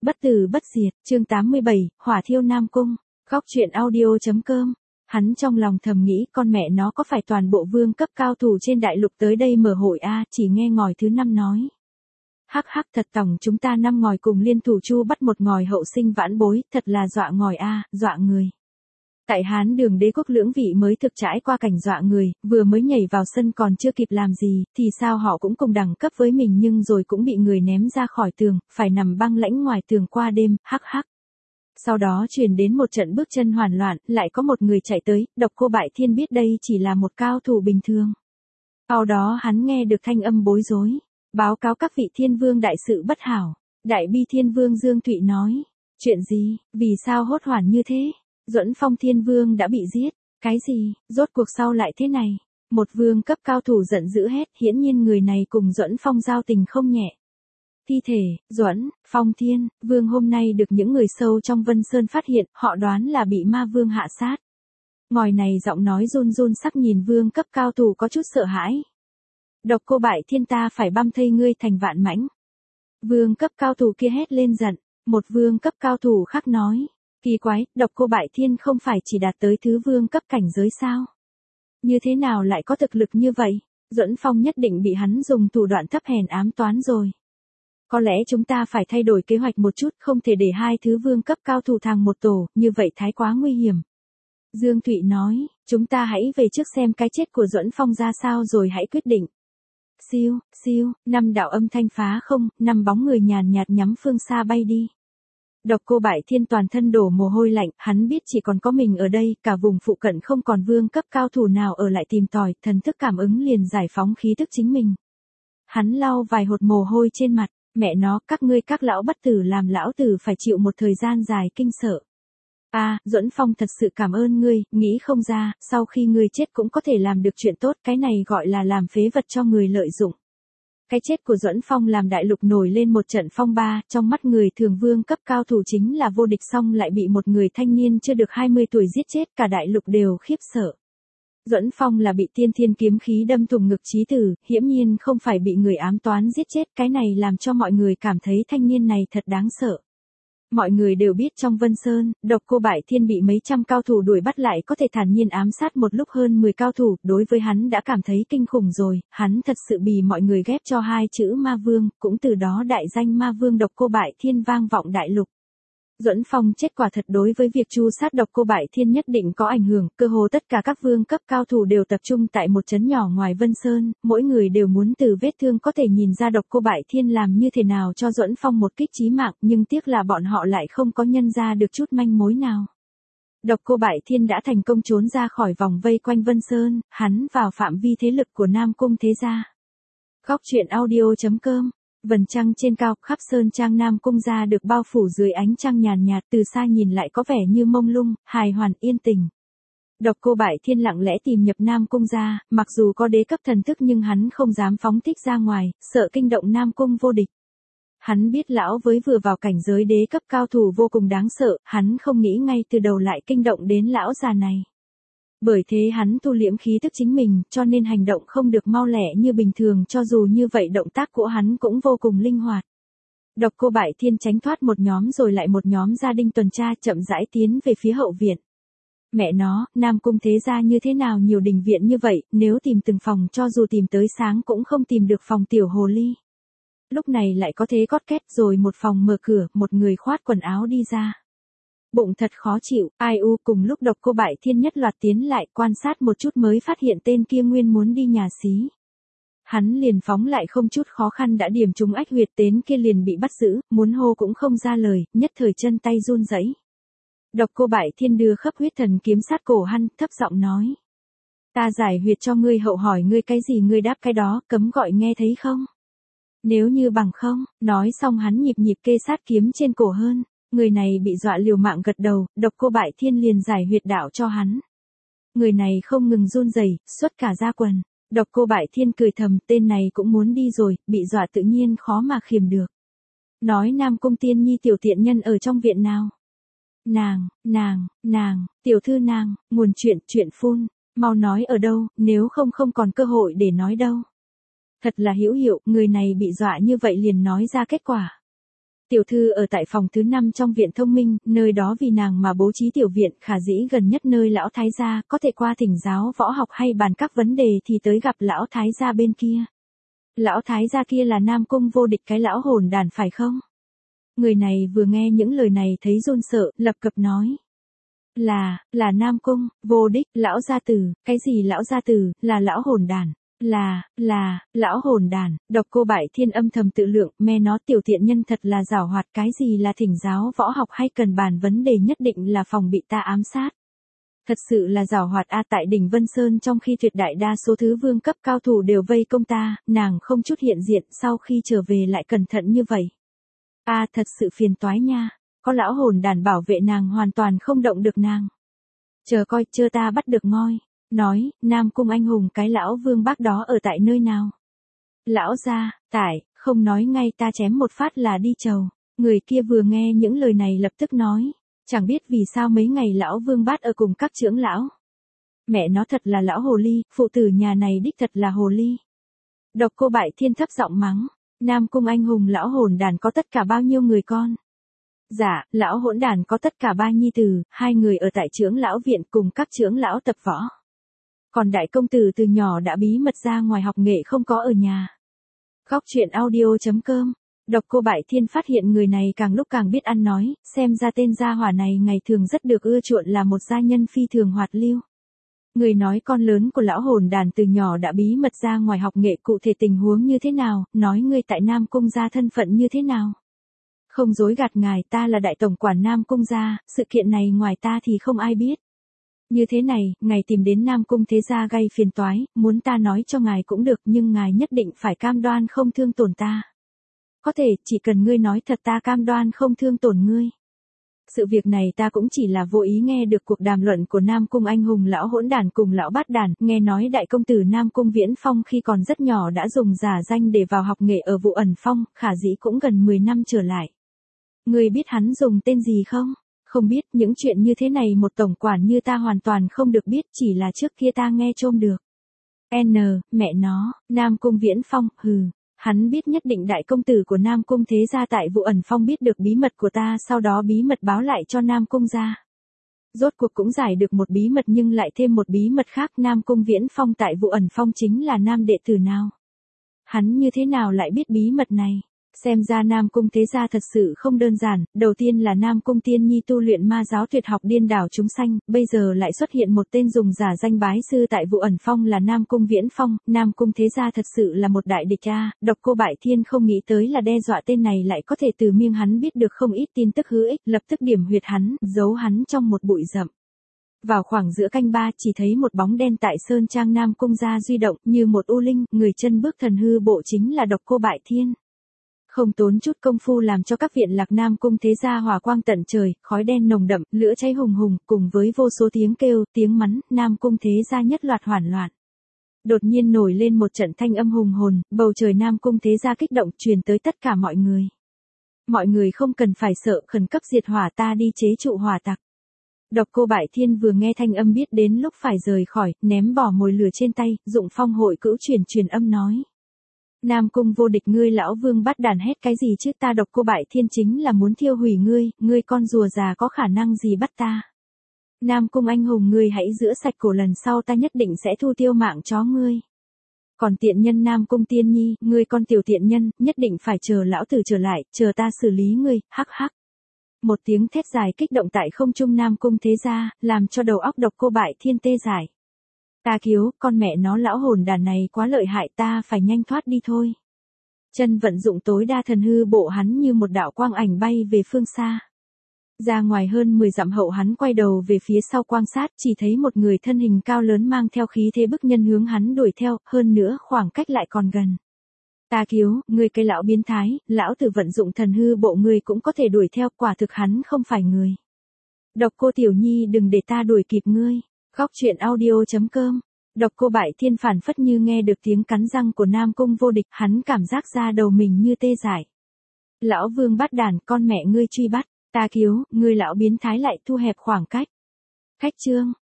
Bất tử bất diệt, chương 87, hỏa thiêu Nam Cung. Góc truyện audio.com. Hắn trong lòng thầm nghĩ con mẹ nó có phải toàn bộ vương cấp cao thủ trên đại lục tới đây mở hội a, chỉ nghe ngòi thứ 5 nói. Hắc hắc, thật tổng chúng ta 5 ngòi cùng liên thủ chu bắt một ngòi hậu sinh vãn bối, thật là dọa ngòi a, dọa người. Tại Hán Đường Đế quốc lưỡng vị mới thực trải qua cảnh dọa người, vừa mới nhảy vào sân còn chưa kịp làm gì, thì sao họ cũng cùng đẳng cấp với mình nhưng rồi cũng bị người ném ra khỏi tường, phải nằm băng lãnh ngoài tường qua đêm, hắc hắc. Sau đó truyền đến một trận bước chân hoảng loạn, lại có một người chạy tới, Độc Cô Bại Thiên biết đây chỉ là một cao thủ bình thường. Sau đó hắn nghe được thanh âm bối rối, báo cáo các vị thiên vương đại sự bất hảo. Đại Bi Thiên Vương Dương Thụy nói, chuyện gì, vì sao hốt hoảng như thế? Duẫn Phong Thiên Vương đã bị giết, cái gì, rốt cuộc sau lại thế này? Một vương cấp cao thủ giận dữ hét, hiển nhiên người này cùng Duẫn Phong giao tình không nhẹ. Thi thể, Duẫn, Phong Thiên, Vương hôm nay được những người sâu trong Vân Sơn phát hiện, họ đoán là bị ma vương hạ sát. Ngòi này giọng nói run run sắc nhìn vương cấp cao thủ có chút sợ hãi. Độc Cô Bại Thiên ta phải băm thây ngươi thành vạn mảnh. Vương cấp cao thủ kia hét lên giận, một vương cấp cao thủ khác nói. Kỳ quái, Độc Cô Bại Thiên không phải chỉ đạt tới thứ vương cấp cảnh giới sao? Như thế nào lại có thực lực như vậy? Duẫn Phong nhất định bị hắn dùng thủ đoạn thấp hèn ám toán rồi. Có lẽ chúng ta phải thay đổi kế hoạch một chút, không thể để hai thứ vương cấp cao thủ thằng một tổ, như vậy thái quá nguy hiểm. Dương Thụy nói, chúng ta hãy về trước xem cái chết của Duẫn Phong ra sao rồi hãy quyết định. Siêu, siêu, 5 đạo âm thanh phá không, 5 bóng người nhàn nhạt nhắm phương xa bay đi. Độc Cô Bại Thiên toàn thân đổ mồ hôi lạnh, hắn biết chỉ còn có mình ở đây, cả vùng phụ cận không còn vương cấp cao thủ nào ở lại tìm tòi, thần thức cảm ứng liền giải phóng khí thức chính mình. Hắn lau vài hột mồ hôi trên mặt, mẹ nó, các ngươi các lão bất tử làm lão tử phải chịu một thời gian dài kinh sợ. Duẫn Phong thật sự cảm ơn ngươi, nghĩ không ra, sau khi ngươi chết cũng có thể làm được chuyện tốt, cái này gọi là làm phế vật cho người lợi dụng. Cái chết của Duẫn Phong làm đại lục nổi lên một trận phong ba, trong mắt người thường vương cấp cao thủ chính là vô địch xong lại bị một người thanh niên chưa được 20 tuổi giết chết, cả đại lục đều khiếp sợ. Duẫn Phong là bị tiên thiên kiếm khí đâm thủng ngực chí tử, hiển nhiên không phải bị người ám toán giết chết, cái này làm cho mọi người cảm thấy thanh niên này thật đáng sợ. Mọi người đều biết trong Vân Sơn, Độc Cô Bại Thiên bị mấy trăm cao thủ đuổi bắt lại có thể thản nhiên ám sát một lúc hơn 10 cao thủ, đối với hắn đã cảm thấy kinh khủng rồi, hắn thật sự bị mọi người ghép cho hai chữ ma vương, cũng từ đó đại danh ma vương Độc Cô Bại Thiên vang vọng đại lục. Duẫn Phong chết quả thật đối với việc tru sát Độc Cô Bại Thiên nhất định có ảnh hưởng, cơ hồ tất cả các vương cấp cao thủ đều tập trung tại một trấn nhỏ ngoài Vân Sơn, mỗi người đều muốn từ vết thương có thể nhìn ra Độc Cô Bại Thiên làm như thế nào cho Duẫn Phong một kích chí mạng, nhưng tiếc là bọn họ lại không có nhân ra được chút manh mối nào. Độc Cô Bại Thiên đã thành công trốn ra khỏi vòng vây quanh Vân Sơn, hắn vào phạm vi thế lực của Nam Cung thế gia. Góc truyện audio.com. Vầng trăng trên cao, khắp sơn trang Nam Cung gia được bao phủ dưới ánh trăng nhàn nhạt, từ xa nhìn lại có vẻ như mông lung, hài hoàn, yên tình. Độc Cô Bại Thiên lặng lẽ tìm nhập Nam Cung gia, mặc dù có đế cấp thần thức nhưng hắn không dám phóng thích ra ngoài, sợ kinh động Nam Cung vô địch. Hắn biết lão với vừa vào cảnh giới đế cấp cao thủ vô cùng đáng sợ, hắn không nghĩ ngay từ đầu lại kinh động đến lão già này. Bởi thế hắn thu liễm khí tức chính mình, cho nên hành động không được mau lẹ như bình thường, cho dù như vậy động tác của hắn cũng vô cùng linh hoạt. Độc Cô Bại Thiên tránh thoát một nhóm rồi lại một nhóm gia đình tuần tra, chậm rãi tiến về phía hậu viện. Mẹ nó, Nam Cung thế gia như thế nào nhiều đình viện như vậy, nếu tìm từng phòng cho dù tìm tới sáng cũng không tìm được phòng tiểu hồ ly. Lúc này lại có thế cót két rồi một phòng mở cửa, một người khoát quần áo đi ra. Bụng thật khó chịu, ai u, cùng lúc Độc Cô Bại Thiên nhất loạt tiến lại quan sát một chút mới phát hiện tên kia nguyên muốn đi nhà xí. Hắn liền phóng lại không chút khó khăn đã điểm trúng ách huyệt, tên kia liền bị bắt giữ, muốn hô cũng không ra lời, nhất thời chân tay run rẩy. Độc Cô Bại Thiên đưa khắp huyết thần kiếm sát cổ hắn, thấp giọng nói. Ta giải huyệt cho ngươi, hậu hỏi ngươi cái gì ngươi đáp cái đó, cấm gọi nghe thấy không? Nếu như bằng không, nói xong hắn nhịp nhịp kê sát kiếm trên cổ hơn. Người này bị dọa liều mạng gật đầu, Độc Cô Bại Thiên liền giải huyệt đạo cho hắn. Người này không ngừng run rẩy, xuất cả da quần. Độc Cô Bại Thiên cười thầm, tên này cũng muốn đi rồi, bị dọa tự nhiên khó mà khiềm được. Nói Nam Cung Tiên Nhi tiểu tiện nhân ở trong viện nào? Nàng, tiểu thư nàng, nguồn chuyện phun, mau nói ở đâu, nếu không không còn cơ hội để nói đâu. Thật là hữu hiệu, người này bị dọa như vậy liền nói ra kết quả. Tiểu thư ở tại phòng thứ 5 trong viện thông minh, nơi đó vì nàng mà bố trí tiểu viện, khả dĩ gần nhất nơi lão thái gia, có thể qua thỉnh giáo võ học hay bàn các vấn đề thì tới gặp lão thái gia bên kia. Lão thái gia kia là Nam Cung Vô Địch cái lão hồn đàn phải không? Người này vừa nghe những lời này thấy run sợ, lập cập nói. Là Nam Cung, Vô Địch, lão gia tử, cái gì lão gia tử, là lão hồn đàn. Lão hồn đàn, Độc Cô Bại Thiên âm thầm tự lượng, me nó tiểu tiện nhân thật là giảo hoạt, cái gì là thỉnh giáo võ học hay cần bàn vấn đề nhất định là phòng bị ta ám sát. Thật sự là giảo hoạt tại đỉnh Vân Sơn trong khi tuyệt đại đa số thứ vương cấp cao thủ đều vây công ta, nàng không chút hiện diện sau khi trở về lại cẩn thận như vậy. Thật sự phiền toái nha, có lão hồn đàn bảo vệ nàng hoàn toàn không động được nàng. Chờ coi, chưa ta bắt được ngôi. Nói, Nam Cung anh hùng cái lão vương bác đó ở tại nơi nào? Lão gia, không nói ngay ta chém một phát là đi chầu. Người kia vừa nghe những lời này lập tức nói, chẳng biết vì sao mấy ngày lão vương bát ở cùng các trưởng lão. Mẹ nó thật là lão hồ ly, phụ tử nhà này đích thật là hồ ly. Độc Cô Bại Thiên thấp giọng mắng, Nam Cung anh hùng lão hồn đàn có tất cả bao nhiêu người con? Dạ, lão hỗn đàn có tất cả 3 nhi tử, 2 người ở tại trưởng lão viện cùng các trưởng lão tập võ. Còn đại công tử từ nhỏ đã bí mật ra ngoài học nghệ không có ở nhà. Góc truyện audio.com. Độc Cô Bại Thiên phát hiện người này càng lúc càng biết ăn nói, xem ra tên gia hỏa này ngày thường rất được ưa chuộng là một gia nhân phi thường hoạt lưu. Người nói con lớn của lão hồn đàn từ nhỏ đã bí mật ra ngoài học nghệ, cụ thể tình huống như thế nào, nói ngươi tại Nam Cung gia thân phận như thế nào. Không dối gạt ngài, ta là đại tổng quản Nam Cung gia, sự kiện này ngoài ta thì không ai biết. Như thế này, ngài tìm đến Nam Cung thế gia gây phiền toái, muốn ta nói cho ngài cũng được nhưng ngài nhất định phải cam đoan không thương tổn ta. Có thể, chỉ cần ngươi nói thật ta cam đoan không thương tổn ngươi. Sự việc này ta cũng chỉ là vô ý nghe được cuộc đàm luận của Nam Cung anh hùng lão hỗn đàn cùng lão bát đàn, nghe nói đại công tử Nam Cung Viễn Phong khi còn rất nhỏ đã dùng giả danh để vào học nghệ ở Vụ Ẩn Phong, khả dĩ cũng gần 10 năm trở lại. Ngươi biết hắn dùng tên gì không? Không biết, những chuyện như thế này một tổng quản như ta hoàn toàn không được biết, chỉ là trước kia ta nghe trôm được. Mẹ nó, Nam Cung Viễn Phong, hắn biết nhất định đại công tử của Nam Cung thế gia tại Vụ Ẩn Phong biết được bí mật của ta, sau đó bí mật báo lại cho Nam Cung gia. Rốt cuộc cũng giải được một bí mật nhưng lại thêm một bí mật khác, Nam Cung Viễn Phong tại Vụ Ẩn Phong chính là nam đệ tử nào? Hắn như thế nào lại biết bí mật này? Xem ra Nam Cung thế gia thật sự không đơn giản, đầu tiên là Nam Cung Tiên Nhi tu luyện ma giáo tuyệt học điên đảo chúng sanh, bây giờ lại xuất hiện một tên dùng giả danh bái sư tại Vụ Ẩn Phong là Nam Cung Viễn Phong, Nam Cung thế gia thật sự là một đại địch Độc Cô Bại Thiên không nghĩ tới là đe dọa tên này lại có thể từ miệng hắn biết được không ít tin tức hữu ích, lập tức điểm huyệt hắn, giấu hắn trong một bụi rậm. Vào khoảng giữa canh 3 chỉ thấy một bóng đen tại sơn trang Nam Cung gia duy động như một u linh, người chân bước thần hư bộ chính là Độc Cô Bại Thiên. Không tốn chút công phu làm cho các viện lạc Nam Cung thế gia hỏa quang tận trời, khói đen nồng đậm, lửa cháy hùng hùng, cùng với vô số tiếng kêu, tiếng mắng, Nam Cung thế gia nhất loạt hoảng loạn. Đột nhiên nổi lên một trận thanh âm hùng hồn, bầu trời Nam Cung thế gia kích động truyền tới tất cả mọi người. Mọi người không cần phải sợ, khẩn cấp diệt hỏa, ta đi chế trụ hỏa tặc. Độc Cô Bại Thiên vừa nghe thanh âm biết đến lúc phải rời khỏi, ném bỏ mồi lửa trên tay, dụng phong hội cữu truyền âm nói. Nam Cung Vô Địch, ngươi lão vương bắt đàn hét cái gì chứ, ta Độc Cô Bại Thiên chính là muốn thiêu hủy ngươi con rùa già có khả năng gì bắt ta. Nam Cung anh hùng, ngươi hãy rửa sạch cổ, lần sau ta nhất định sẽ thu tiêu mạng chó ngươi. Còn tiện nhân Nam Cung Tiên Nhi, ngươi con tiểu tiện nhân, nhất định phải chờ lão tử trở lại, chờ ta xử lý ngươi, hắc hắc. Một tiếng thét dài kích động tại không trung Nam Cung thế gia, làm cho đầu óc Độc Cô Bại Thiên tê dại. Ta kiếu, con mẹ nó lão hồn đàn này quá lợi hại, ta phải nhanh thoát đi thôi. Chân vận dụng tối đa thần hư bộ, hắn như một đạo quang ảnh bay về phương xa. Ra ngoài hơn 10 dặm hậu, hắn quay đầu về phía sau quan sát, chỉ thấy một người thân hình cao lớn mang theo khí thế bức nhân hướng hắn đuổi theo, hơn nữa khoảng cách lại còn gần. Ta kiếu, ngươi cái lão biến thái, lão tử vận dụng thần hư bộ ngươi cũng có thể đuổi theo, quả thực hắn không phải người. Độc Cô Tiểu Nhi, đừng để ta đuổi kịp ngươi. Góc truyện audio.com. Độc Cô Bại Thiên phản phất như nghe được tiếng cắn răng của Nam Cung Vô Địch, hắn cảm giác da đầu mình như tê dại. Lão vương bắt đàn, con mẹ ngươi truy bắt, ta kiếu, ngươi lão biến thái lại thu hẹp khoảng cách. Khách chương.